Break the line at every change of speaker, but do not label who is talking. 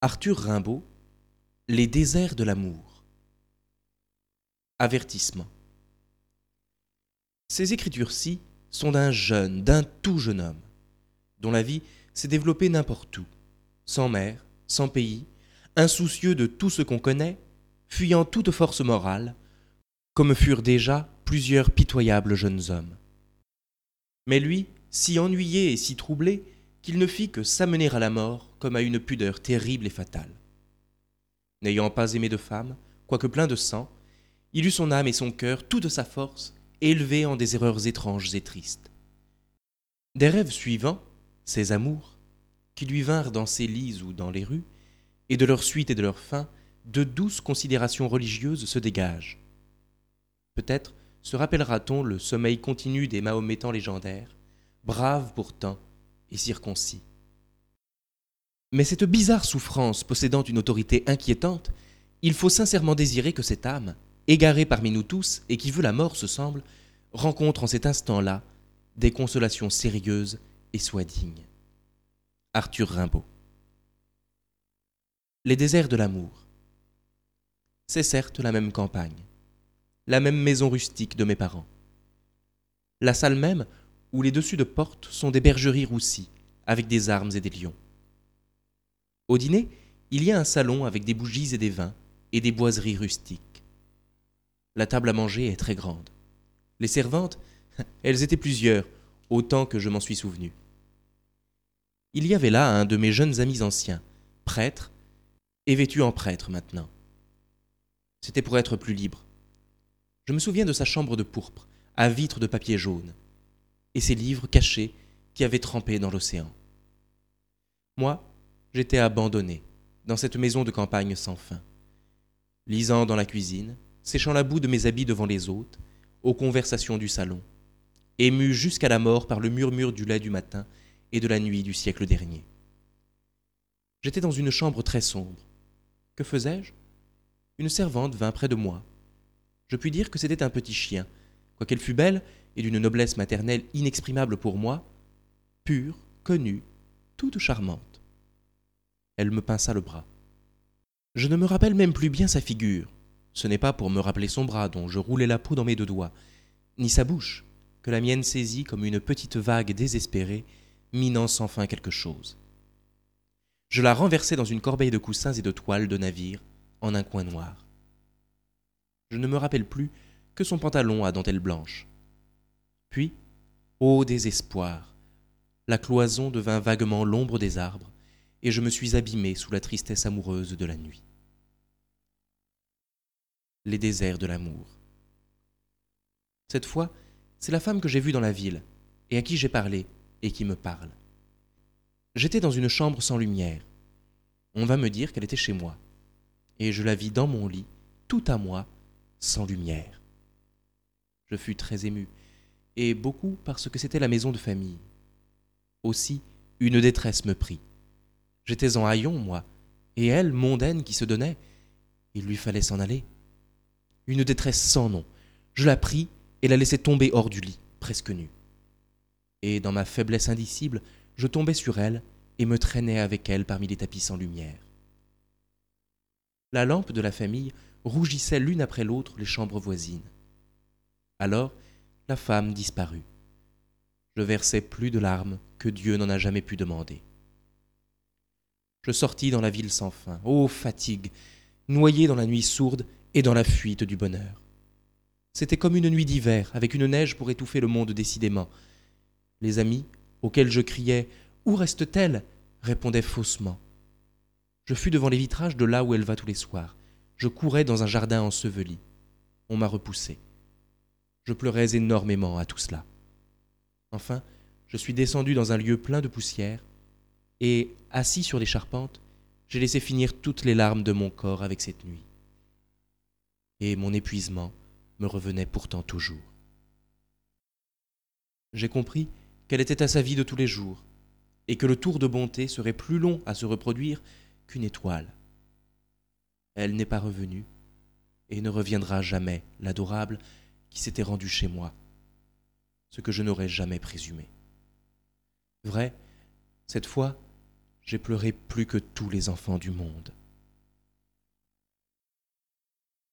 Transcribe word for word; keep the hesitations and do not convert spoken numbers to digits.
Arthur Rimbaud, Les déserts de l'amour. Avertissement. Ces écritures-ci sont d'un jeune, d'un tout jeune homme, dont la vie s'est développée n'importe où, sans mère, sans pays, insoucieux de tout ce qu'on connaît, fuyant toute force morale, comme furent déjà plusieurs pitoyables jeunes hommes. Mais lui, si ennuyé et si troublé, qu'il ne fit que s'amener à la mort comme à une pudeur terrible et fatale. N'ayant pas aimé de femme, quoique plein de sang, il eut son âme et son cœur, toute sa force, élevés en des erreurs étranges et tristes. Des rêves suivants, ces amours, qui lui vinrent dans ses lits ou dans les rues, et de leur suite et de leur fin, de douces considérations religieuses se dégagent. Peut-être se rappellera-t-on le sommeil continu des Mahométans légendaires, braves pourtant et circoncis. Mais cette bizarre souffrance possédant une autorité inquiétante, il faut sincèrement désirer que cette âme, égarée parmi nous tous et qui veut la mort, se semble, rencontre en cet instant-là des consolations sérieuses et soit digne. Arthur Rimbaud. Les déserts de l'amour. C'est certes la même campagne, la même maison rustique de mes parents. La salle même où les dessus de porte sont des bergeries roussies, avec des armes et des lions. Au dîner, il y a un salon avec des bougies et des vins, et des boiseries rustiques. La table à manger est très grande. Les servantes, elles étaient plusieurs, autant que je m'en suis souvenu. Il y avait là un de mes jeunes amis anciens, prêtre, et vêtu en prêtre maintenant. C'était pour être plus libre. Je me souviens de sa chambre de pourpre, à vitres de papier jaune, et ses livres cachés qui avaient trempé dans l'océan. Moi, j'étais abandonné dans cette maison de campagne sans fin, lisant dans la cuisine, séchant la boue de mes habits devant les hôtes, aux conversations du salon, ému jusqu'à la mort par le murmure du lait du matin et de la nuit du siècle dernier. J'étais dans une chambre très sombre. Que faisais-je ? Une servante vint près de moi. Je puis dire que c'était un petit chien, quoiqu'elle fût belle et d'une noblesse maternelle inexprimable pour moi, pure, connue, toute charmante. Elle me pinça le bras. Je ne me rappelle même plus bien sa figure. Ce n'est pas pour me rappeler son bras dont je roulais la peau dans mes deux doigts, ni sa bouche, que la mienne saisit comme une petite vague désespérée, minant sans fin quelque chose. Je la renversai dans une corbeille de coussins et de toiles de navire, en un coin noir. Je ne me rappelle plus que son pantalon à dentelle blanche. Puis, ô désespoir, la cloison devint vaguement l'ombre des arbres, et je me suis abîmé sous la tristesse amoureuse de la nuit. Les déserts de l'amour. Cette fois, c'est la femme que j'ai vue dans la ville, et à qui j'ai parlé, et qui me parle. J'étais dans une chambre sans lumière. On va me dire qu'elle était chez moi, et je la vis dans mon lit, tout à moi, sans lumière. Je fus très ému, et beaucoup parce que c'était la maison de famille. Aussi, une détresse me prit. J'étais en haillons, moi, et elle, mondaine qui se donnait, il lui fallait s'en aller. Une détresse sans nom. Je la pris et la laissai tomber hors du lit, presque nue. Et dans ma faiblesse indicible, je tombai sur elle et me traînai avec elle parmi les tapis sans lumière. La lampe de la famille rougissait l'une après l'autre les chambres voisines. Alors, la femme disparut. Je versai plus de larmes que Dieu n'en a jamais pu demander. Je sortis dans la ville sans fin. Ô fatigue, noyé dans la nuit sourde et dans la fuite du bonheur. C'était comme une nuit d'hiver, avec une neige pour étouffer le monde décidément. Les amis, auxquels je criais « Où reste-t-elle » répondaient faussement. Je fus devant les vitrages de là où elle va tous les soirs. Je courais dans un jardin enseveli. On m'a repoussé. Je pleurais énormément à tout cela. Enfin, je suis descendu dans un lieu plein de poussière, et, assis sur les charpentes, j'ai laissé finir toutes les larmes de mon corps avec cette nuit. Et mon épuisement me revenait pourtant toujours. J'ai compris qu'elle était à sa vie de tous les jours, et que le tour de bonté serait plus long à se reproduire qu'une étoile. Elle n'est pas revenue, et ne reviendra jamais, l'adorable, qui s'était rendue chez moi, ce que je n'aurais jamais présumé. Vrai, cette fois, J'ai pleuré plus que tous les enfants du monde.